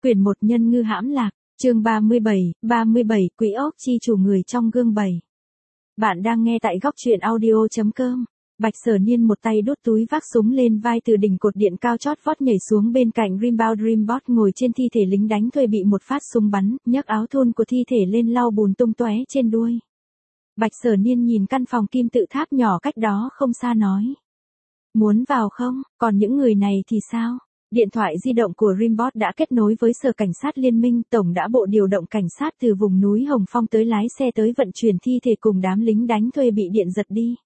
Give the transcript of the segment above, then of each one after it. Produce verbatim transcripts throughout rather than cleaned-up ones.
Quyển một Nhân ngư hãm lạc, chương ba mươi bảy, ba mươi bảy Quý ốc chi chủ người trong gương bảy. Bạn đang nghe tại góc truyện audio.com. Bạch Sở Niên một tay đút túi vác súng lên vai từ đỉnh cột điện cao chót vót nhảy xuống bên cạnh Rimbaud. Rimbaud ngồi trên thi thể lính đánh thuê bị một phát súng bắn, nhấc áo thun của thi thể lên lau bùn tung tóe trên đuôi. Bạch Sở Niên nhìn căn phòng kim tự tháp nhỏ cách đó không xa nói. Muốn vào không, còn những người này thì sao? Điện thoại di động của Rimbaud đã kết nối với Sở Cảnh sát Liên minh, Tổng đã bộ điều động cảnh sát từ vùng núi Hồng Phong tới lái xe tới vận chuyển thi thể cùng đám lính đánh thuê bị điện giật đi.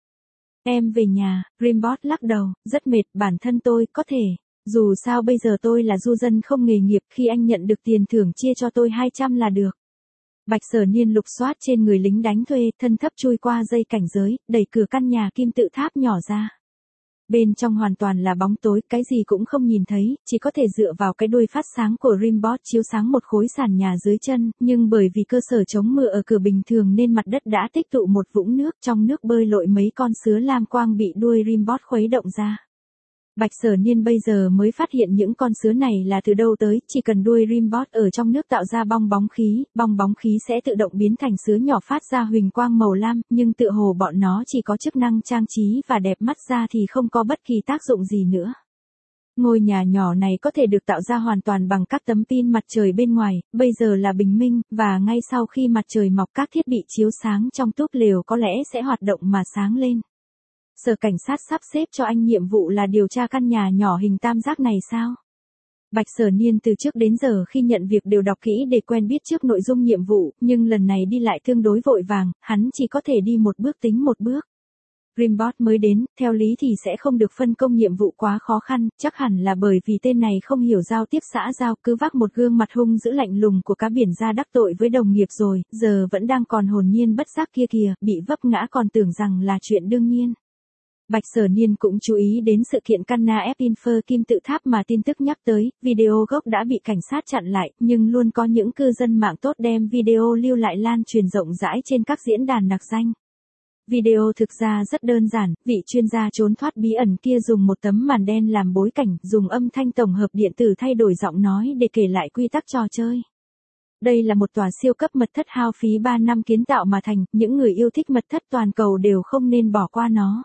Em về nhà, Rimbaud lắc đầu, rất mệt, bản thân tôi có thể. Dù sao bây giờ tôi là du dân không nghề nghiệp, khi anh nhận được tiền thưởng chia cho tôi hai trăm là được. Bạch Sở Niên lục soát trên người lính đánh thuê, thân thấp chui qua dây cảnh giới, đẩy cửa căn nhà kim tự tháp nhỏ ra. Bên trong hoàn toàn là bóng tối, cái gì cũng không nhìn thấy, chỉ có thể dựa vào cái đuôi phát sáng của Rimbaud chiếu sáng một khối sàn nhà dưới chân, nhưng bởi vì cơ sở chống mưa ở cửa bình thường nên mặt đất đã tích tụ một vũng nước, trong nước bơi lội mấy con sứa lam quang bị đuôi Rimbaud khuấy động ra. Bạch Sở Niên bây giờ mới phát hiện những con sứa này là từ đâu tới, chỉ cần đuôi Rimbaud ở trong nước tạo ra bong bóng khí, bong bóng khí sẽ tự động biến thành sứa nhỏ phát ra huỳnh quang màu lam, nhưng tựa hồ bọn nó chỉ có chức năng trang trí và đẹp mắt ra thì không có bất kỳ tác dụng gì nữa. Ngôi nhà nhỏ này có thể được tạo ra hoàn toàn bằng các tấm pin mặt trời bên ngoài, bây giờ là bình minh, và ngay sau khi mặt trời mọc các thiết bị chiếu sáng trong túp lều có lẽ sẽ hoạt động mà sáng lên. Sở Cảnh sát sắp xếp cho anh nhiệm vụ là điều tra căn nhà nhỏ hình tam giác này sao? Bạch Sở Niên từ trước đến giờ khi nhận việc đều đọc kỹ để quen biết trước nội dung nhiệm vụ, nhưng lần này đi lại tương đối vội vàng, hắn chỉ có thể đi một bước tính một bước. Rimbaud mới đến, theo lý thì sẽ không được phân công nhiệm vụ quá khó khăn, chắc hẳn là bởi vì tên này không hiểu giao tiếp xã giao, cứ vác một gương mặt hung dữ lạnh lùng của cá biển ra đắc tội với đồng nghiệp rồi, giờ vẫn đang còn hồn nhiên bất giác kia kìa, bị vấp ngã còn tưởng rằng là chuyện đương nhiên. Bạch Sở Niên cũng chú ý đến sự kiện Canna Epinfer kim tự tháp mà tin tức nhắc tới, video gốc đã bị cảnh sát chặn lại, nhưng luôn có những cư dân mạng tốt đem video lưu lại lan truyền rộng rãi trên các diễn đàn nặc danh. Video thực ra rất đơn giản, vị chuyên gia trốn thoát bí ẩn kia dùng một tấm màn đen làm bối cảnh, dùng âm thanh tổng hợp điện tử thay đổi giọng nói để kể lại quy tắc trò chơi. Đây là một tòa siêu cấp mật thất hao phí ba năm kiến tạo mà thành, những người yêu thích mật thất toàn cầu đều không nên bỏ qua nó.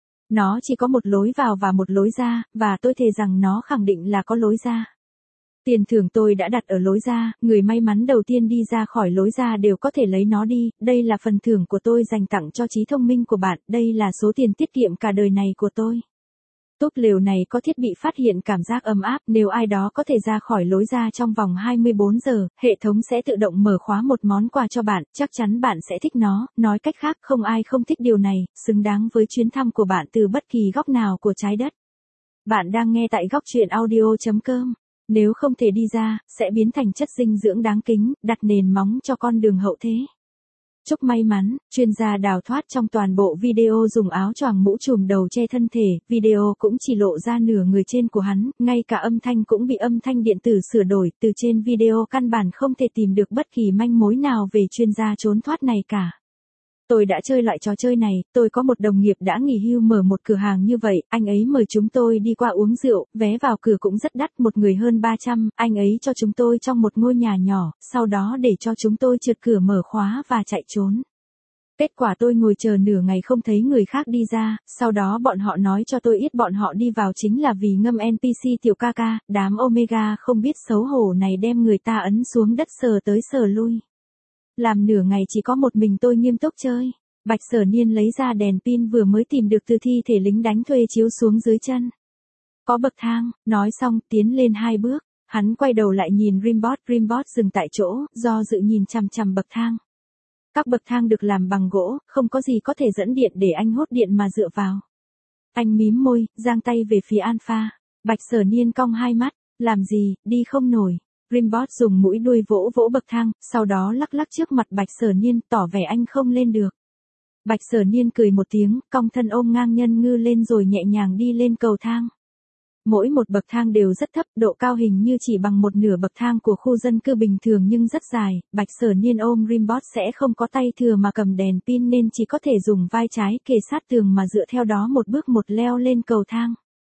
Nó chỉ có một lối vào và một lối ra, và tôi thề rằng nó khẳng định là có lối ra. Tiền thưởng tôi đã đặt ở lối ra, người may mắn đầu tiên đi ra khỏi lối ra đều có thể lấy nó đi, đây là phần thưởng của tôi dành tặng cho trí thông minh của bạn, đây là số tiền tiết kiệm cả đời này của tôi. Túp lều này có thiết bị phát hiện cảm giác ấm áp, nếu ai đó có thể ra khỏi lối ra trong vòng hai mươi bốn giờ, hệ thống sẽ tự động mở khóa một món quà cho bạn, chắc chắn bạn sẽ thích nó, nói cách khác không ai không thích điều này, xứng đáng với chuyến thăm của bạn từ bất kỳ góc nào của trái đất. Bạn đang nghe tại góc truyện audio.com. Nếu không thể đi ra, sẽ biến thành chất dinh dưỡng đáng kính, đặt nền móng cho con đường hậu thế. Chúc may mắn, chuyên gia đào thoát trong toàn bộ video dùng áo choàng mũ trùm đầu che thân thể, video cũng chỉ lộ ra nửa người trên của hắn, ngay cả âm thanh cũng bị âm thanh điện tử sửa đổi, từ trên video căn bản không thể tìm được bất kỳ manh mối nào về chuyên gia trốn thoát này cả. Tôi đã chơi loại trò chơi này, tôi có một đồng nghiệp đã nghỉ hưu mở một cửa hàng như vậy, anh ấy mời chúng tôi đi qua uống rượu, vé vào cửa cũng rất đắt, một người hơn ba trăm, anh ấy cho chúng tôi trong một ngôi nhà nhỏ, sau đó để cho chúng tôi trượt cửa mở khóa và chạy trốn. Kết quả tôi ngồi chờ nửa ngày không thấy người khác đi ra, sau đó bọn họ nói cho tôi ít bọn họ đi vào chính là vì ngâm en pê xê tiểu ca ca, đám Omega không biết xấu hổ này đem người ta ấn xuống đất sờ tới sờ lui. Làm nửa ngày chỉ có một mình tôi nghiêm túc chơi. Bạch Sở Niên lấy ra đèn pin vừa mới tìm được từ thi thể lính đánh thuê chiếu xuống dưới chân. Có bậc thang, nói xong tiến lên hai bước, hắn quay đầu lại nhìn Rimbaud, Rimbaud dừng tại chỗ, do dự nhìn chằm chằm bậc thang. Các bậc thang được làm bằng gỗ, không có gì có thể dẫn điện để anh hốt điện mà dựa vào. Anh mím môi, giang tay về phía Alpha. Bạch Sở Niên cong hai mắt, làm gì, đi không nổi. Rimbaud dùng mũi đuôi vỗ vỗ bậc thang, sau đó lắc lắc trước mặt Bạch Sở Niên, tỏ vẻ anh không lên được. Bạch Sở Niên cười một tiếng, cong thân ôm ngang Nhân Ngư lên rồi nhẹ nhàng đi lên cầu thang. Mỗi một bậc thang đều rất thấp, độ cao hình như chỉ bằng một nửa bậc thang của khu dân cư bình thường nhưng rất dài, Bạch Sở Niên ôm Rimbaud sẽ không có tay thừa mà cầm đèn pin nên chỉ có thể dùng vai trái kề sát tường mà dựa theo đó một bước một leo lên cầu thang.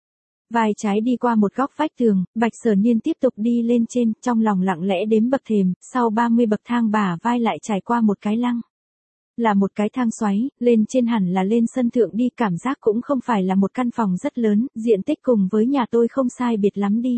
Vai trái đi qua một góc vách tường, Bạch Sở Niên tiếp tục đi lên trên, trong lòng lặng lẽ đếm bậc thềm, sau ba mươi bậc thang bả vai lại trải qua một cái lăng. Là một cái thang xoáy, lên trên hẳn là lên sân thượng đi, cảm giác cũng không phải là một căn phòng rất lớn, diện tích cùng với nhà tôi không sai biệt lắm đi.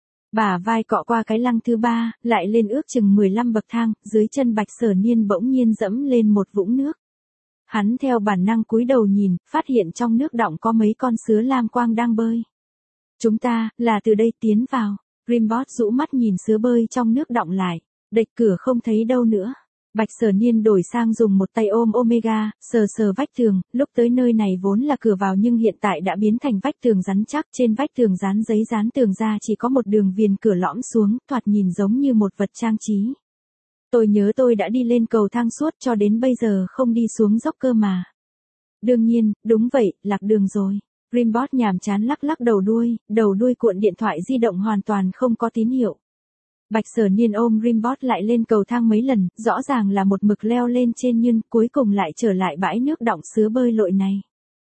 Bả vai cọ qua cái lăng thứ ba, lại lên ước chừng mười lăm bậc thang, dưới chân Bạch Sở Niên bỗng nhiên dẫm lên một vũng nước. Hắn theo bản năng cúi đầu nhìn, phát hiện trong nước đọng có mấy con sứa lam quang đang bơi. Chúng ta, là từ đây tiến vào. Rimbot rũ mắt nhìn sứa bơi trong nước đọng lại. Đệch cửa không thấy đâu nữa. Bạch Sở Niên đổi sang dùng một tay ôm Omega, sờ sờ vách tường, lúc tới nơi này vốn là cửa vào nhưng hiện tại đã biến thành vách tường rắn chắc, trên vách tường dán giấy dán tường ra chỉ có một đường viền cửa lõm xuống, thoạt nhìn giống như một vật trang trí. Tôi nhớ tôi đã đi lên cầu thang suốt cho đến bây giờ không đi xuống dốc cơ mà. Đương nhiên, đúng vậy, lạc đường rồi. Rimbot nhàm chán lắc lắc đầu đuôi, đầu đuôi cuộn điện thoại di động hoàn toàn không có tín hiệu. Bạch Sở Niên ôm Rimbot lại lên cầu thang mấy lần, rõ ràng là một mực leo lên trên nhưng cuối cùng lại trở lại bãi nước đọng sứa bơi lội này.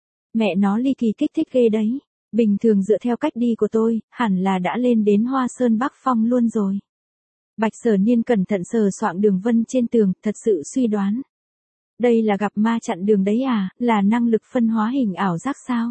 Mẹ nó ly kỳ kích thích ghê đấy. Bình thường dựa theo cách đi của tôi, hẳn là đã lên đến Hoa Sơn Bắc Phong luôn rồi. Bạch Sở Niên cẩn thận sờ soạng đường vân trên tường, thật sự suy đoán. Đây là gặp ma chặn đường đấy à, là năng lực phân hóa hình ảo giác sao?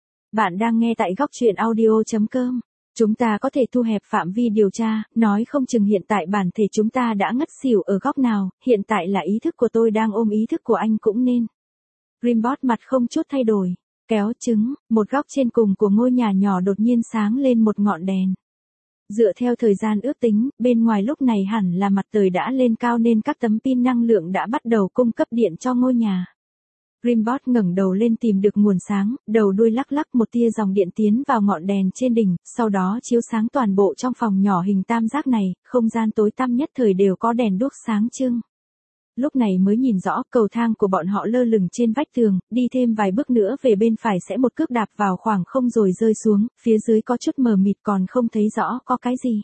Bạn đang nghe tại góc truyện audio chấm com. Chúng ta có thể thu hẹp phạm vi điều tra, nói không chừng hiện tại bản thể chúng ta đã ngất xỉu ở góc nào, hiện tại là ý thức của tôi đang ôm ý thức của anh cũng nên. Rimbot mặt không chút thay đổi, kéo trứng, một góc trên cùng của ngôi nhà nhỏ đột nhiên sáng lên một ngọn đèn. Dựa theo thời gian ước tính, bên ngoài lúc này hẳn là mặt trời đã lên cao nên các tấm pin năng lượng đã bắt đầu cung cấp điện cho ngôi nhà. Rimbot ngẩng đầu lên tìm được nguồn sáng, đầu đuôi lắc lắc một tia dòng điện tiến vào ngọn đèn trên đỉnh, sau đó chiếu sáng toàn bộ trong phòng nhỏ hình tam giác này, không gian tối tăm nhất thời đều có đèn đuốc sáng trưng. Lúc này mới nhìn rõ cầu thang của bọn họ lơ lửng trên vách tường, đi thêm vài bước nữa về bên phải sẽ một cước đạp vào khoảng không rồi rơi xuống, phía dưới có chút mờ mịt còn không thấy rõ có cái gì.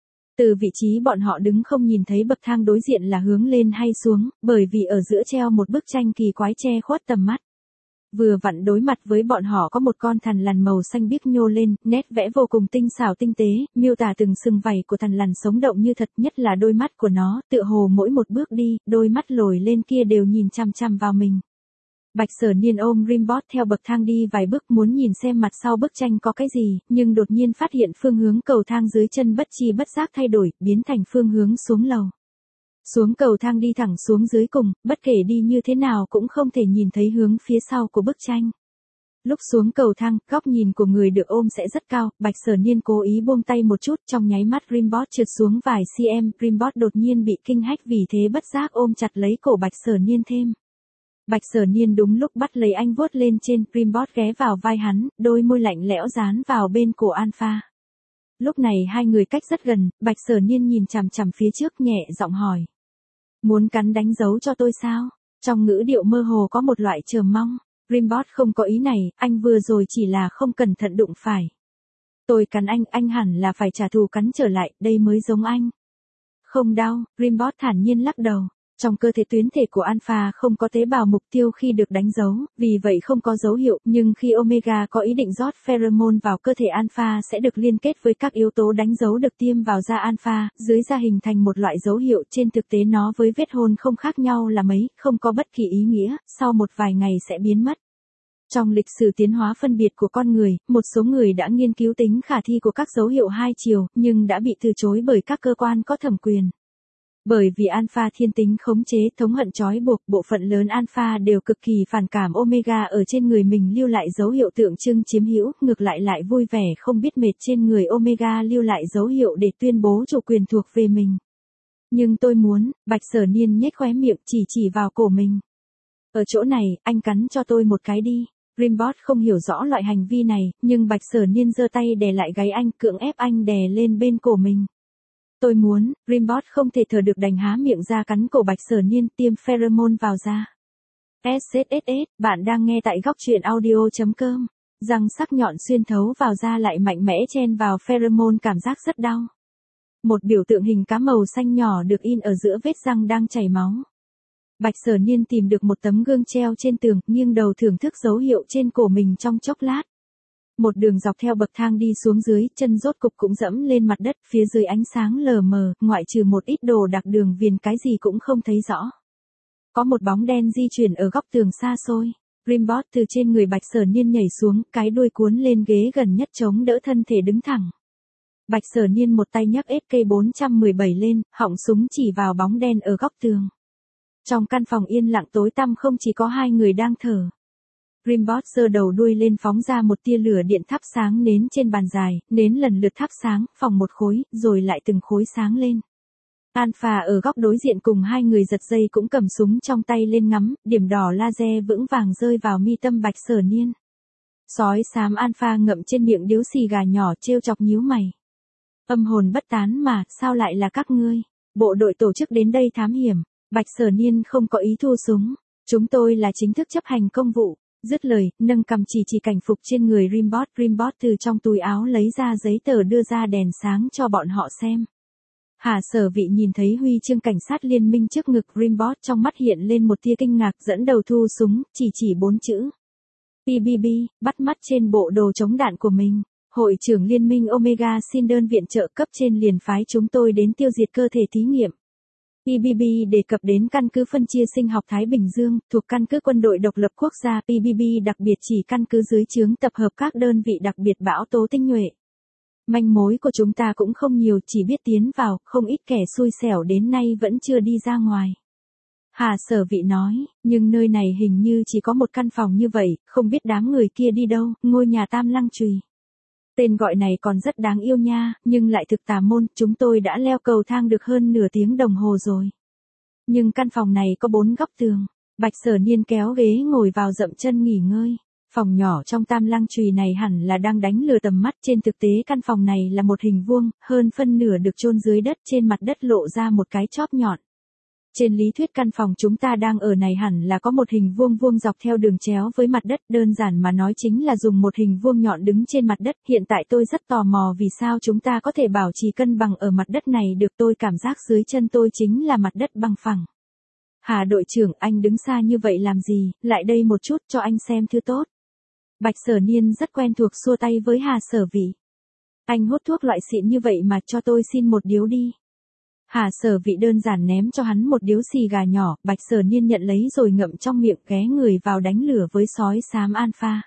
Từ vị trí bọn họ đứng không nhìn thấy bậc thang đối diện là hướng lên hay xuống, bởi vì ở giữa treo một bức tranh kỳ quái che khuất tầm mắt. Vừa vặn đối mặt với bọn họ có một con thằn lằn màu xanh biếc nhô lên, nét vẽ vô cùng tinh xảo tinh tế, miêu tả từng sừng vảy của thằn lằn sống động như thật, nhất là đôi mắt của nó, tựa hồ mỗi một bước đi, đôi mắt lồi lên kia đều nhìn chằm chằm vào mình. Bạch Sở Niên ôm Rimbot theo bậc thang đi vài bước muốn nhìn xem mặt sau bức tranh có cái gì, nhưng đột nhiên phát hiện phương hướng cầu thang dưới chân bất chi bất giác thay đổi, biến thành phương hướng xuống lầu. Xuống cầu thang đi thẳng xuống dưới cùng, bất kể đi như thế nào cũng không thể nhìn thấy hướng phía sau của bức tranh. Lúc xuống cầu thang, góc nhìn của người được ôm sẽ rất cao, Bạch Sở Niên cố ý buông tay một chút, trong nháy mắt Rimbot trượt xuống vài cm, Rimbot đột nhiên bị kinh hách vì thế bất giác ôm chặt lấy cổ Bạch Sở Niên thêm. Bạch Sở Niên đúng lúc bắt lấy anh vuốt lên trên, Rimbot ghé vào vai hắn, đôi môi lạnh lẽo dán vào bên cổ Alpha. Lúc này hai người cách rất gần, Bạch Sở Niên nhìn chằm chằm phía trước nhẹ giọng hỏi. Muốn cắn đánh dấu cho tôi sao? Trong ngữ điệu mơ hồ có một loại chờ mong. Rimbot không có ý này, anh vừa rồi chỉ là không cẩn thận đụng phải. Tôi cắn anh, anh hẳn là phải trả thù cắn trở lại, đây mới giống anh. Không đau, Rimbot thản nhiên lắc đầu. Trong cơ thể tuyến thể của Alpha không có tế bào mục tiêu khi được đánh dấu, vì vậy không có dấu hiệu, nhưng khi Omega có ý định rót pheromone vào cơ thể Alpha sẽ được liên kết với các yếu tố đánh dấu được tiêm vào da Alpha, dưới da hình thành một loại dấu hiệu, trên thực tế nó với vết hôn không khác nhau là mấy, không có bất kỳ ý nghĩa, sau một vài ngày sẽ biến mất. Trong lịch sử tiến hóa phân biệt của con người, một số người đã nghiên cứu tính khả thi của các dấu hiệu hai chiều, nhưng đã bị từ chối bởi các cơ quan có thẩm quyền. Bởi vì Alpha thiên tính khống chế, thống hận trói buộc, bộ phận lớn Alpha đều cực kỳ phản cảm Omega ở trên người mình lưu lại dấu hiệu tượng trưng chiếm hữu, ngược lại lại vui vẻ không biết mệt trên người Omega lưu lại dấu hiệu để tuyên bố chủ quyền thuộc về mình. Nhưng tôi muốn, Bạch Sở Niên nhếch khóe miệng chỉ chỉ vào cổ mình. Ở chỗ này, anh cắn cho tôi một cái đi. Rimbot không hiểu rõ loại hành vi này, nhưng Bạch Sở Niên giơ tay đè lại gáy anh, cưỡng ép anh đè lên bên cổ mình. Tôi muốn, Rimbot không thể thở được đành há miệng ra cắn cổ Bạch Sở Niên tiêm pheromone vào da. ét ét ét ét, bạn đang nghe tại góc truyện audio chấm com. Răng sắc nhọn xuyên thấu vào da lại mạnh mẽ chen vào pheromone cảm giác rất đau. Một biểu tượng hình cá màu xanh nhỏ được in ở giữa vết răng đang chảy máu. Bạch Sở Niên tìm được một tấm gương treo trên tường, nghiêng đầu thưởng thức dấu hiệu trên cổ mình trong chốc lát. Một đường dọc theo bậc thang đi xuống dưới, chân rốt cục cũng dẫm lên mặt đất, phía dưới ánh sáng lờ mờ, ngoại trừ một ít đồ đặc đường viền cái gì cũng không thấy rõ. Có một bóng đen di chuyển ở góc tường xa xôi. Rimbot từ trên người Bạch Sở Niên nhảy xuống, cái đuôi cuốn lên ghế gần nhất chống đỡ thân thể đứng thẳng. Bạch Sở Niên một tay nhấc ét ca bốn một bảy lên, họng súng chỉ vào bóng đen ở góc tường. Trong căn phòng yên lặng tối tăm không chỉ có hai người đang thở. Rimbot giơ đầu đuôi lên phóng ra một tia lửa điện thắp sáng nến trên bàn dài, nến lần lượt thắp sáng, phòng một khối, rồi lại từng khối sáng lên. Alpha ở góc đối diện cùng hai người giật dây cũng cầm súng trong tay lên ngắm, điểm đỏ laser vững vàng rơi vào mi tâm Bạch Sở Niên. Sói xám Alpha ngậm trên miệng điếu xì gà nhỏ trêu chọc nhíu mày. Âm hồn bất tán mà, sao lại là các ngươi? Bộ đội tổ chức đến đây thám hiểm. Bạch Sở Niên không có ý thu súng. Chúng tôi là chính thức chấp hành công vụ. Dứt lời, nâng cầm chỉ chỉ cảnh phục trên người Rimbot. Rimbot từ trong túi áo lấy ra giấy tờ đưa ra đèn sáng cho bọn họ xem. Hà Sở Vị nhìn thấy huy chương cảnh sát liên minh trước ngực Rimbot, trong mắt hiện lên một tia kinh ngạc, dẫn đầu thu súng, chỉ chỉ bốn chữ. pê bê bê, bắt mắt trên bộ đồ chống đạn của mình. Hội trưởng liên minh Omega xin đơn viện trợ, cấp trên liền phái chúng tôi đến tiêu diệt cơ thể thí nghiệm. pê bê bê đề cập đến căn cứ phân chia sinh học Thái Bình Dương, thuộc căn cứ quân đội độc lập quốc gia. pê bê bê đặc biệt chỉ căn cứ dưới trướng tập hợp các đơn vị đặc biệt bão tố tinh nhuệ. Manh mối của chúng ta cũng không nhiều, chỉ biết tiến vào, không ít kẻ xui xẻo đến nay vẫn chưa đi ra ngoài. Hà Sở Vị nói, nhưng nơi này hình như chỉ có một căn phòng như vậy, không biết đám người kia đi đâu, ngôi nhà Tam Lăng Chùy. Tên gọi này còn rất đáng yêu nha, nhưng lại thực tà môn, chúng tôi đã leo cầu thang được hơn nửa tiếng đồng hồ rồi. Nhưng căn phòng này có bốn góc tường. Bạch Sở Niên kéo ghế ngồi vào dậm chân nghỉ ngơi. Phòng nhỏ trong Tam Lăng Chùy này hẳn là đang đánh lừa tầm mắt, trên thực tế căn phòng này là một hình vuông, hơn phân nửa được chôn dưới đất, trên mặt đất lộ ra một cái chóp nhọn. Trên lý thuyết căn phòng chúng ta đang ở này hẳn là có một hình vuông vuông dọc theo đường chéo với mặt đất, đơn giản mà nói chính là dùng một hình vuông nhọn đứng trên mặt đất. Hiện tại tôi rất tò mò vì sao chúng ta có thể bảo trì cân bằng ở mặt đất này được, tôi cảm giác dưới chân tôi chính là mặt đất bằng phẳng. Hà đội trưởng, anh đứng xa như vậy làm gì, lại đây một chút cho anh xem thứ tốt. Bạch Sở Niên rất quen thuộc xua tay với Hà Sở Vị. Anh hút thuốc loại xịn như vậy mà, cho tôi xin một điếu đi. Hà Sở Vị đơn giản ném cho hắn một điếu xì gà nhỏ, Bạch Sở Niên nhận lấy rồi ngậm trong miệng, ghé người vào đánh lửa với sói xám Alpha.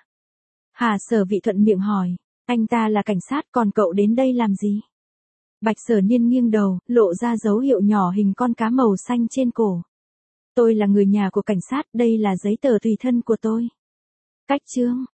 Hà Sở Vị thuận miệng hỏi, anh ta là cảnh sát, còn cậu đến đây làm gì? Bạch Sở Niên nghiêng đầu, lộ ra dấu hiệu nhỏ hình con cá màu xanh trên cổ. Tôi là người nhà của cảnh sát, đây là giấy tờ tùy thân của tôi. Cách chương